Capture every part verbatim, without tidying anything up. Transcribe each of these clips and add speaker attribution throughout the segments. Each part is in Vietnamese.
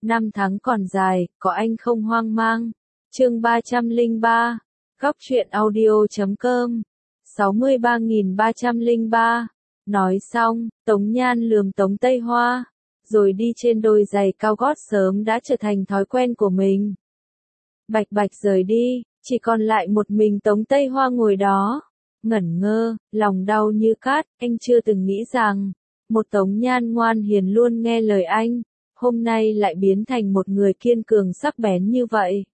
Speaker 1: Năm tháng còn dài, có anh không hoang mang. Chương ba trăm lẻ ba, Góc truyện audio chấm com, sáu mươi ba nghìn ba trăm lẻ ba. Nói xong, Tống Nhan lườm Tống Tây Hoa, rồi đi trên đôi giày cao gót sớm đã trở thành thói quen của mình. Bạch bạch rời đi, chỉ còn lại một mình Tống Tây Hoa ngồi đó, ngẩn ngơ, lòng đau như cát. Anh chưa từng nghĩ rằng, một Tống Nhan ngoan hiền luôn nghe lời anh, hôm nay lại biến thành một người kiên cường sắc bén như vậy.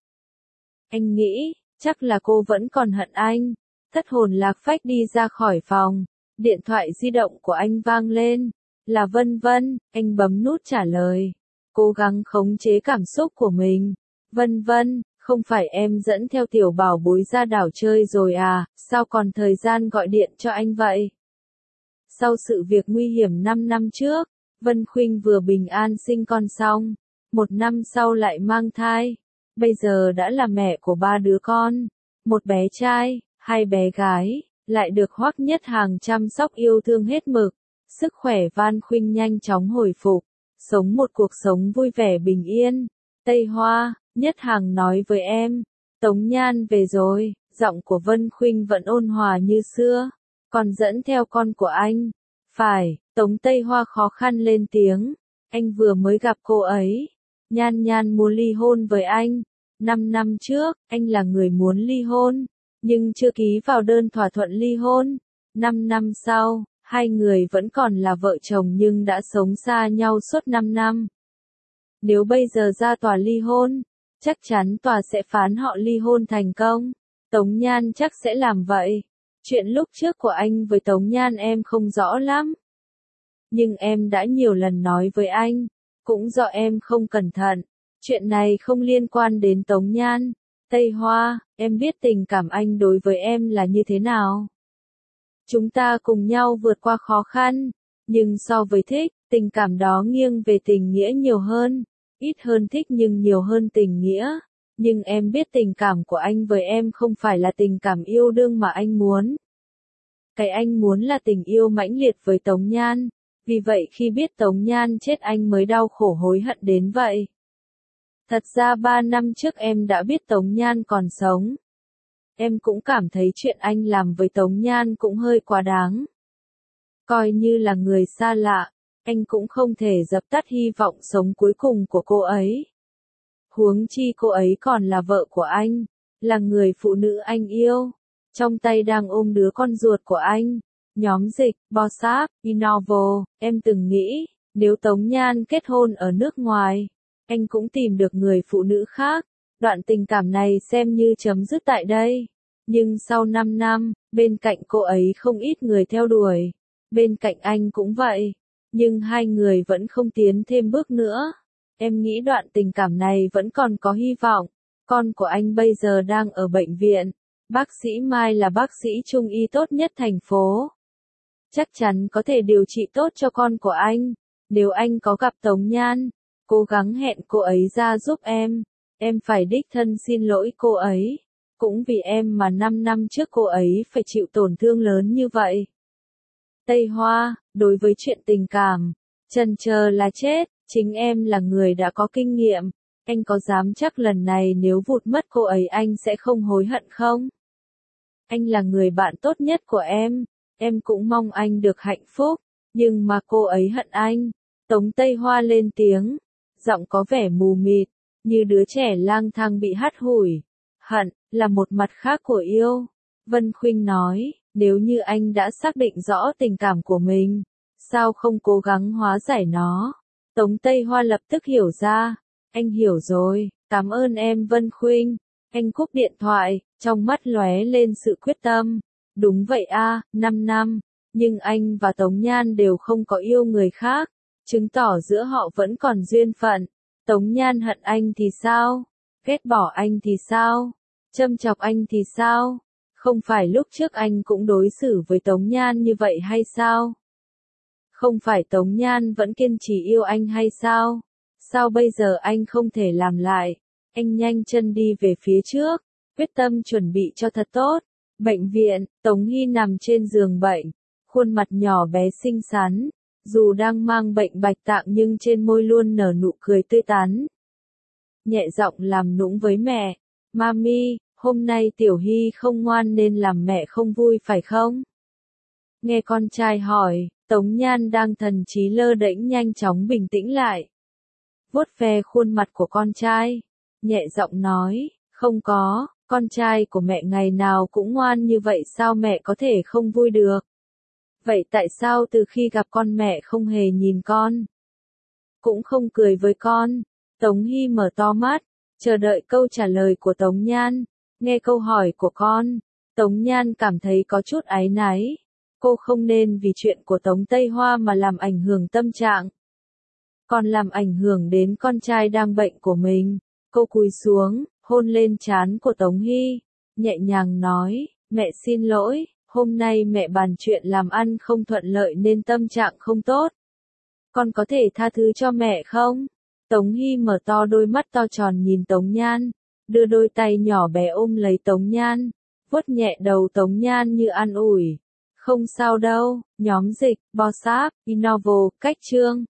Speaker 1: Anh nghĩ, chắc là cô vẫn còn hận anh. Thất hồn lạc phách đi ra khỏi phòng, điện thoại di động của anh vang lên, là Vân Vân. Anh bấm nút trả lời, cố gắng khống chế cảm xúc của mình. Vân Vân, không phải em dẫn theo tiểu bảo bối ra đảo chơi rồi à, sao còn thời gian gọi điện cho anh vậy? Sau sự việc nguy hiểm năm năm trước, Vân Khuynh vừa bình an sinh con xong, một năm sau lại mang thai, bây giờ đã là mẹ của ba đứa con, một bé trai, hai bé gái, lại được Hoắc Nhất Hàng chăm sóc yêu thương hết mực. Sức khỏe Van Khuynh nhanh chóng hồi phục, sống một cuộc sống vui vẻ bình yên. Tây Hoa, Nhất Hàng nói với em, Tống Nhan về rồi. Giọng của Vân Khuynh vẫn ôn hòa như xưa, còn dẫn theo con của anh. Phải, Tống Tây Hoa khó khăn lên tiếng, anh vừa mới gặp cô ấy. Nhan Nhan muốn ly hôn với anh. Năm năm trước, anh là người muốn ly hôn, nhưng chưa ký vào đơn thỏa thuận ly hôn. Năm năm sau, hai người vẫn còn là vợ chồng nhưng đã sống xa nhau suốt năm năm. Nếu bây giờ ra tòa ly hôn, chắc chắn tòa sẽ phán họ ly hôn thành công. Tống Nhan chắc sẽ làm vậy. Chuyện lúc trước của anh với Tống Nhan em không rõ lắm, nhưng em đã nhiều lần nói với anh, cũng do em không cẩn thận. Chuyện này không liên quan đến Tống Nhan. Tây Hoa, em biết tình cảm anh đối với em là như thế nào. Chúng ta cùng nhau vượt qua khó khăn, nhưng so với thích, tình cảm đó nghiêng về tình nghĩa nhiều hơn. Ít hơn thích nhưng nhiều hơn tình nghĩa. Nhưng em biết tình cảm của anh với em không phải là tình cảm yêu đương mà anh muốn. Cái anh muốn là tình yêu mãnh liệt với Tống Nhan. Vì vậy khi biết Tống Nhan chết anh mới đau khổ hối hận đến vậy. Thật ra ba năm trước em đã biết Tống Nhan còn sống. Em cũng cảm thấy chuyện anh làm với Tống Nhan cũng hơi quá đáng. Coi như là người xa lạ, anh cũng không thể dập tắt hy vọng sống cuối cùng của cô ấy. Huống chi cô ấy còn là vợ của anh, là người phụ nữ anh yêu, trong tay đang ôm đứa con ruột của anh. Nhóm dịch, Bossap, Innovo, em từng nghĩ, nếu Tống Nhan kết hôn ở nước ngoài, anh cũng tìm được người phụ nữ khác, đoạn tình cảm này xem như chấm dứt tại đây. Nhưng sau năm năm, bên cạnh cô ấy không ít người theo đuổi, bên cạnh anh cũng vậy, nhưng hai người vẫn không tiến thêm bước nữa. Em nghĩ đoạn tình cảm này vẫn còn có hy vọng. Con của anh bây giờ đang ở bệnh viện, bác sĩ Mai là bác sĩ trung y tốt nhất thành phố, chắc chắn có thể điều trị tốt cho con của anh. Nếu anh có gặp Tống Nhan, cố gắng hẹn cô ấy ra giúp em. Em phải đích thân xin lỗi cô ấy, cũng vì em mà năm năm trước cô ấy phải chịu tổn thương lớn như vậy. Tây Hoa, đối với chuyện tình cảm, chần chờ là chết, chính em là người đã có kinh nghiệm. Anh có dám chắc lần này nếu vụt mất cô ấy anh sẽ không hối hận không? Anh là người bạn tốt nhất của em, em cũng mong anh được hạnh phúc, nhưng mà cô ấy hận anh. Tống Tây Hoa lên tiếng, giọng có vẻ mù mịt, như đứa trẻ lang thang bị hắt hủi. Hận, là một mặt khác của yêu. Vân Khuynh nói, nếu như anh đã xác định rõ tình cảm của mình, sao không cố gắng hóa giải nó? Tống Tây Hoa lập tức hiểu ra, anh hiểu rồi, cảm ơn em Vân Khuynh. Anh cúp điện thoại, trong mắt lóe lên sự quyết tâm. Đúng vậy a, năm năm, nhưng anh và Tống Nhan đều không có yêu người khác, chứng tỏ giữa họ vẫn còn duyên phận. Tống Nhan hận anh thì sao? Ghét bỏ anh thì sao? Châm chọc anh thì sao? Không phải lúc trước anh cũng đối xử với Tống Nhan như vậy hay sao? Không phải Tống Nhan vẫn kiên trì yêu anh hay sao? Sao bây giờ anh không thể làm lại? Anh nhanh chân đi về phía trước, quyết tâm chuẩn bị cho thật tốt. Bệnh viện, Tống Hy nằm trên giường bệnh, khuôn mặt nhỏ bé xinh xắn, dù đang mang bệnh bạch tạng nhưng trên môi luôn nở nụ cười tươi tắn. nhẹ giọng làm nũng với mẹ. Mami, hôm nay Tiểu Hy không ngoan nên làm mẹ không vui phải không? Nghe con trai hỏi, Tống Nhan đang thần trí lơ đễnh nhanh chóng bình tĩnh lại. Vuốt ve khuôn mặt của con trai, nhẹ giọng nói, không có, con trai của mẹ ngày nào cũng ngoan như vậy sao mẹ có thể không vui được? Vậy tại sao từ khi gặp con mẹ không hề nhìn con? Cũng không cười với con? Tống Hy mở to mắt, chờ đợi câu trả lời của Tống Nhan. Nghe câu hỏi của con, Tống Nhan cảm thấy có chút áy náy. Cô không nên vì chuyện của Tống Tây Hoa mà làm ảnh hưởng tâm trạng. Còn làm ảnh hưởng đến con trai đang bệnh của mình. Cô cúi xuống, hôn lên trán của Tống Hy, nhẹ nhàng nói, mẹ xin lỗi, hôm nay mẹ bàn chuyện làm ăn không thuận lợi nên tâm trạng không tốt. Con có thể tha thứ cho mẹ không? Tống Hy mở to đôi mắt to tròn nhìn Tống Nhan, đưa đôi tay nhỏ bé ôm lấy Tống Nhan, vuốt nhẹ đầu Tống Nhan như an ủi. Không sao đâu, nhóm dịch, Bossap, Innovo, cách chương.